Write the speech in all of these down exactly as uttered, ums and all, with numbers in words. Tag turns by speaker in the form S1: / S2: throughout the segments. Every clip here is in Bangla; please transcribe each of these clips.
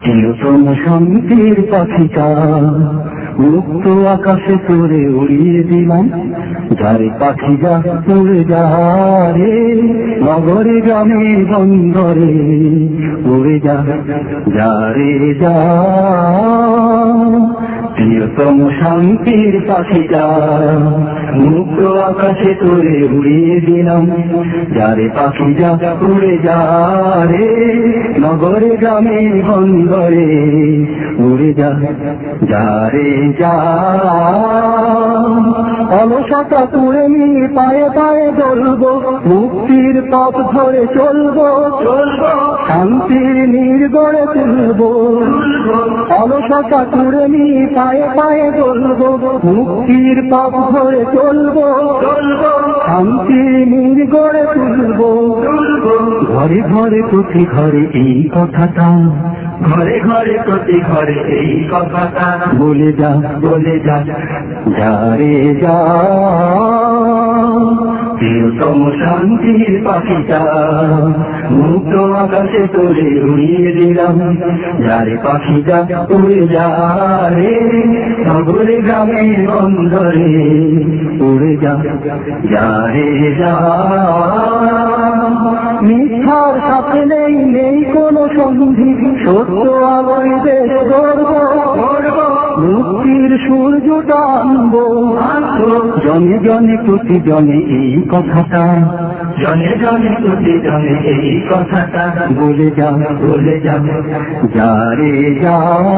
S1: চিরতম শান্তির পাখিটা মুক্ত আকাশে তোরে উড়িয়ে দিলাম, যারে পাখি যা উড়ে যা রে, নগরে গ্রামে বন্দরে উড়ে যা, যারে যা। প্রিয়তম শান্তির পাখিটা মুক্ত আকাশে তোরে উড়িয়ে দিলাম, যারে পাখি যা উড়ে যা রে, নগরে গ্রামে বন্দরে উড়ে যা, যারে যা। অলসতা তুলে নিয়ে পায়ে পায়ে চলবো, মুক্তির পথ ধরে চলবো চলবো, শান্তির নীড় গড়ে তুলবো। অলসতা তুলে নিয়ে পায়ে পায়ে চলবো, মুক্তির পথ ধরে চলবো চলবো, শান্তির নীড় গড়ে তুলবো। ঘরে ঘরে প্রতি ঘরে এই কথাটা, ঘরে ঘরে প্রতি ঘরে এই কথাটা বলে যা বলে যা, যারে যা। প্রিয়তম শান্তির পাখিটা মুক্ত আকাশে তোরে উড়িয়ে দিলাম, যারে পাখি যা উড়ে যা রে, নগরে গ্রামে বন্দরে উড়ে যা, যারে যা। মিথ্যার সাথে নেই নেই কোনো সন্ধি, সত্য আলোয় দেশ গর্ব গর্ব, মুক্তির সূর্যটা আনবো জনে জনে প্রতি জনে এই কথাটা, জনে জনে প্রতি জনে এই কথাটা বলে যা বলে যা, যারে যা।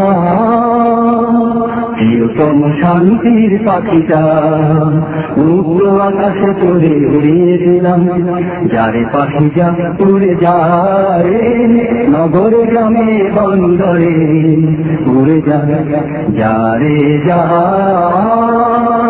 S1: প্রিয়তম শান্তির পাখিটা মুক্ত আকাশে তোরে উড়িয়ে দিলাম, যারে পাখি যা উড়ে যা রে, নগরে গ্রামে বন্দরে উড়ে যা, যারে যা।